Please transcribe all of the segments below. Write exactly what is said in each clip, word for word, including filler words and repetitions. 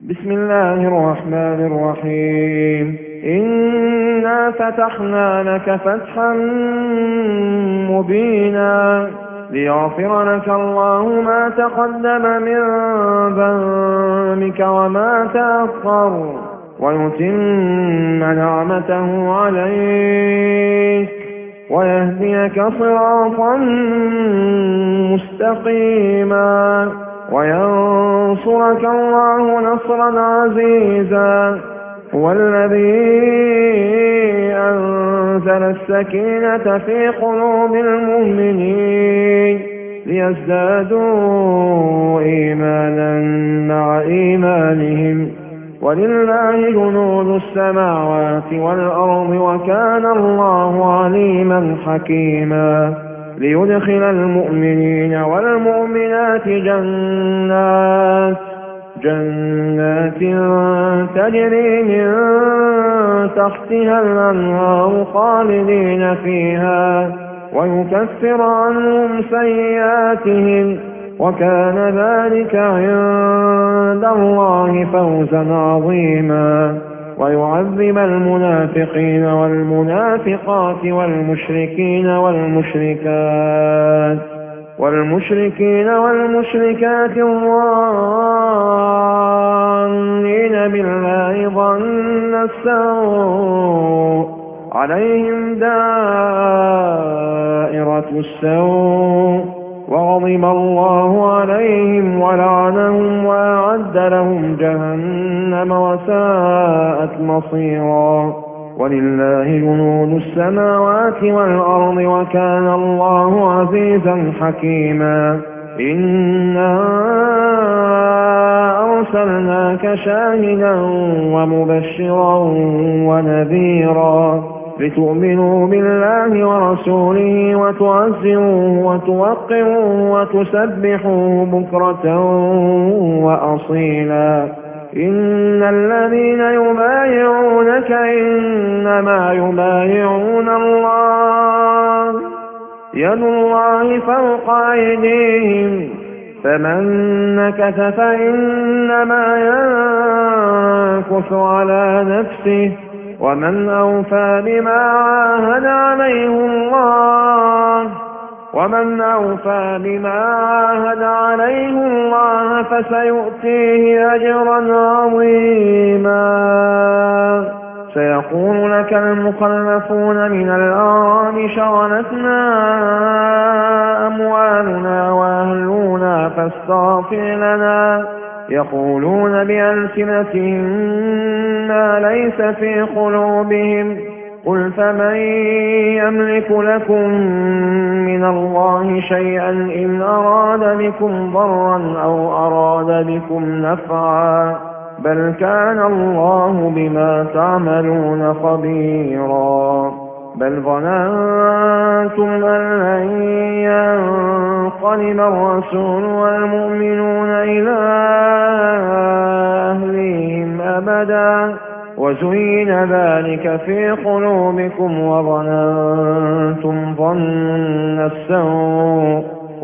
بسم الله الرحمن الرحيم. إنا فتحنا لك فتحا مبينا ليغفر لك الله ما تقدم من ذنبك وما تأخر ويتم نعمته عليك ويهديك صراطا مستقيما وينصرك الله نصرا عزيزا. هو الذي أنزل السكينة في قلوب المؤمنين ليزدادوا إيمانا مع إيمانهم ولله جنود السماوات والأرض وكان الله عليما حكيما. ليدخل المؤمنين والمؤمنات جنات جنات تجري من تحتها الأنهار خالدين فيها ويكفر عنهم سيئاتهم وكان ذلك عند الله فوزا عظيما. ويعذب المنافقين والمنافقات والمشركين والمشركات والمشركين والمشركات الظانين بالله ظن السوء عليهم دائرة السوء وغضب الله عليهم ولعنهم وأعد لهم جهنم وساءت مصيرا. ولله جنود السماوات والأرض وكان الله عزيزا حكيما. إنا أرسلناك شاهدا ومبشرا ونذيرا لتؤمنوا بالله ورسوله وتعزروه وتوقروه وتسبحوه بكرة وأصيلا. إن الذين يبايعونك إنما يبايعون الله يد الله فوق أيديهم فمن نكث فإنما ينكث على نفسه ومن أوفى بما عاهد عليه الله ومن أوفى بما عاهد عليه الله فسيؤتيه أجرا عظيما. سيقول لك المخلفون من الأعراب شغلتنا أموالنا وأهلنا فاستغفر لنا يقولون بألسنتهم ما ليس في قلوبهم قل فمن يملك لكم من الله شيئا إن أراد بكم ضرا أو أراد بكم نفعا بل كان الله بما تعملون خبيرا. بل ظننتم أن لن ينقلب الرسول والمؤمنون إلى أهليهم أبدا وزين ذلك في قلوبكم وظننتم ظن السوء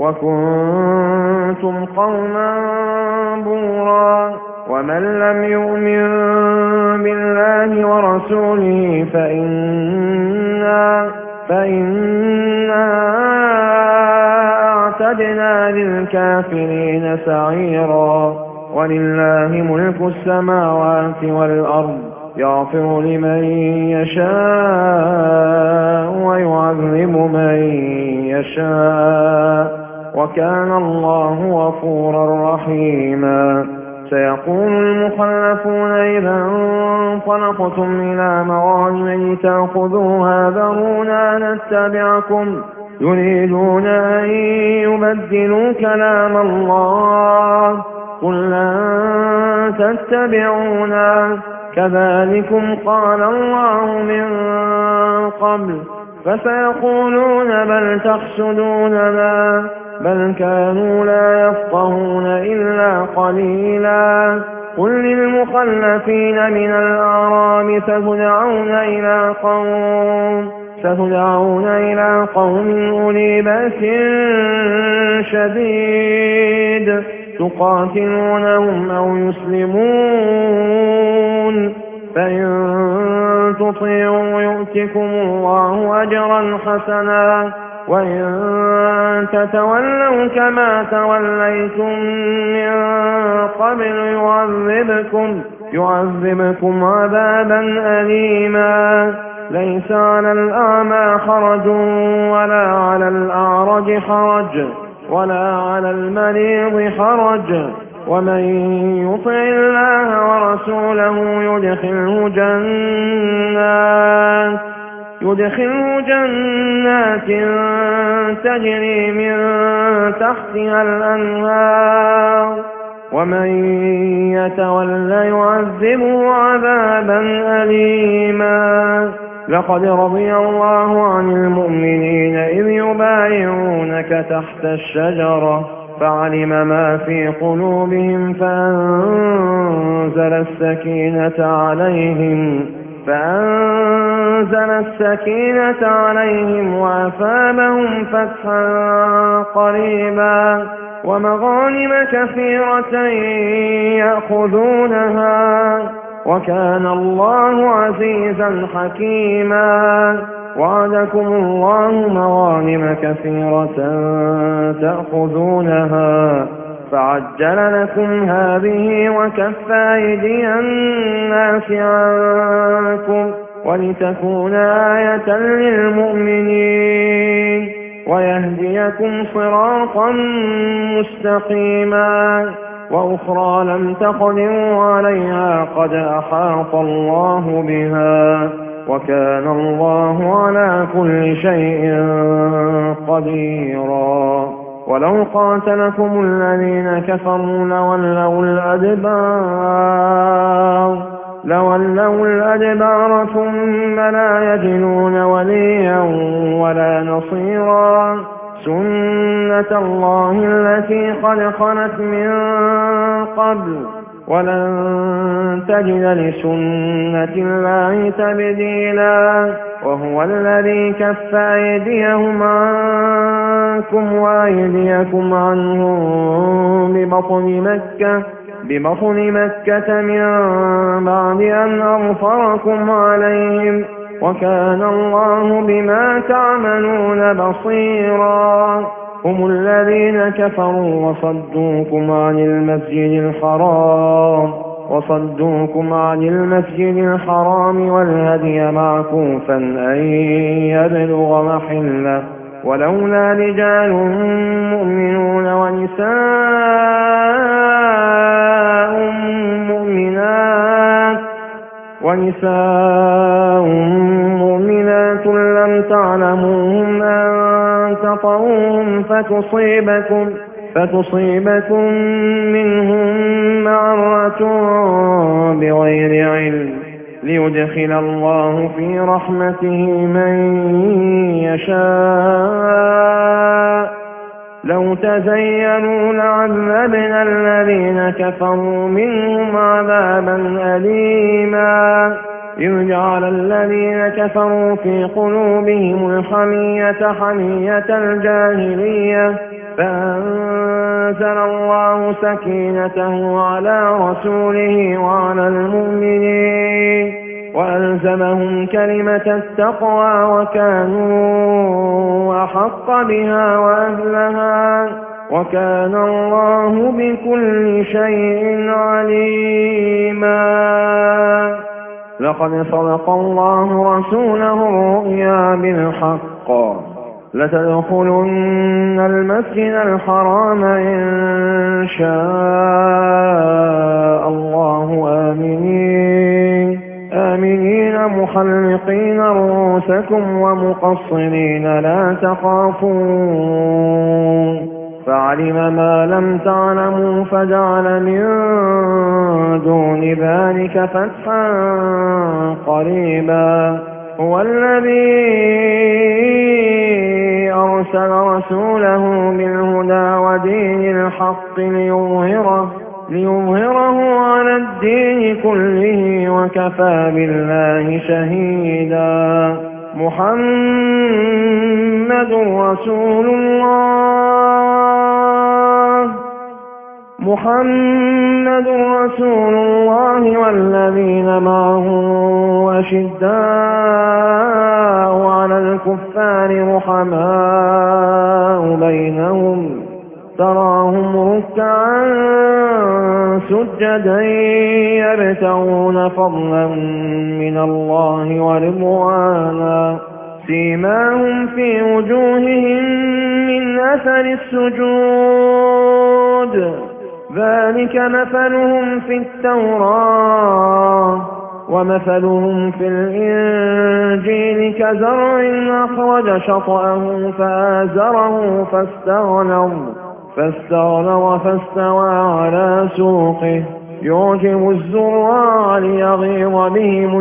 وكنتم قوما بورا. ومن لم يؤمن بالله ورسوله فإنا, فإنا أعتدنا للكافرين سعيرا. ولله ملك السماوات والأرض يغفر لمن يشاء ويعذب من يشاء وكان الله غفورا رحيما. سيقول المخلفون إذا انطلقتم إلى مغانم تأخذوها ذرونا نتبعكم يريدون أن يبدلوا كلام الله قل لن تتبعونا كذلكم قال الله من قبل فسيقولون بل تحسدوننا بل كانوا لا يفقهون إلا قليلا. قل للمخلفين من الأعراب ستدعون إلى قوم ستدعون إلى قوم أولي بأس شديد تقاتلونهم أو يسلمون فإن تطيعوا يؤتكم الله أجرا حسنا وإن تتولوا كما توليتم من قبل يعذبكم, يعذبكم عذابا أليما ليس على الأعمى حرج ولا على الأعرج حرج ولا على المريض حرج ومن يطع الله ورسوله يدخله جنات يدخله جنات تجري من تحتها الأنهار ومن يتولى يعذبه عذابا أليما لقد رضي الله عن المؤمنين إذ يبايعونك تحت الشجرة فعلم ما في قلوبهم فأنزل السكينة عليهم فأنزل السكينة عليهم وأثابهم فتحا قريبا ومغانم كثيرة يأخذونها وكان الله عزيزا حكيما وعدكم الله مغانم كثيرة تأخذونها فعجل لكم هذه وكف أيدي الناس عنكم ولتكون آية للمؤمنين ويهديكم صراطا مستقيما وأخرى لم تقدروا عليها قد أحاط الله بها وكان الله على كل شيء قديرا ولو قاتلكم الذين كفروا لولوا الأدبار لولوا الأدبار ثم لا يجدون وليا ولا نصيرا سنة الله التي قد خلت من قبل ولن تجد لسنة الله تبديلا وهو الذي كف أيديهم عنكم وأيديكم عنهم ببطن مكة ببطن مكة من بعد أن أظفركم عليهم وكان الله بما تعملون بصيرا هم الذين كفروا وصدوكم عن المسجد الحرام وصدوكم عن المسجد الحرام والهدي معكوفا أن يبلغ محله ولولا رجال مؤمنون ونساء مؤمنات ونساء مؤمنات لم تعلموهم أن تطؤوهم فتصيبكم فتصيبكم منهم معرة بغير علم ليدخل الله في رحمته من يشاء لو تزينوا لعذبنا الذين كفروا منهم عذابا أليما إذ جعل الذين كفروا في قلوبهم الحمية حمية الجاهلية فأنزل الله سكينته على رسوله وعلى المؤمنين وألزمهم كلمة التقوى وكانوا أحق بها وأهلها وكان الله بكل شيء عليما لقد صدق الله رسوله الرؤيا بالحق لتدخلن المسجد الحرام إن شاء الله آمنين آمنين محلقين رؤوسكم ومقصرين لا تخافون فعلم ما لم تعلموا فجعل من دون ذلك فتحا قريبا هو الذي أرسل رسوله بالهدى ودين الحق ليظهره ليظهره على الدين كله وكفى بالله شهيدا محمد رسول الله محمد رسول الله والذين معه أشداء على الكفار رحماء بينهم تراهم ركعا سجدا يبتغون فضلا من الله ورضوانا سيماهم في وجوههم من أثر السجود ذلك مثلهم في التوراة ومثلهم في الإنجيل كزرع أخرج شطأه فآزره فاستغلظ فاستغلظ فاستوى على سوقه يعجب الزراع ليغيظ بهم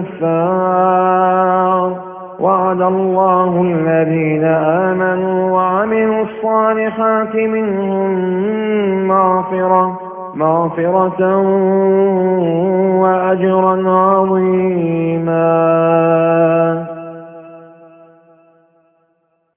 الكفار وعد الله الذين آمنوا وعملوا الصالحات منهم مغفرة مغفرة وأجرا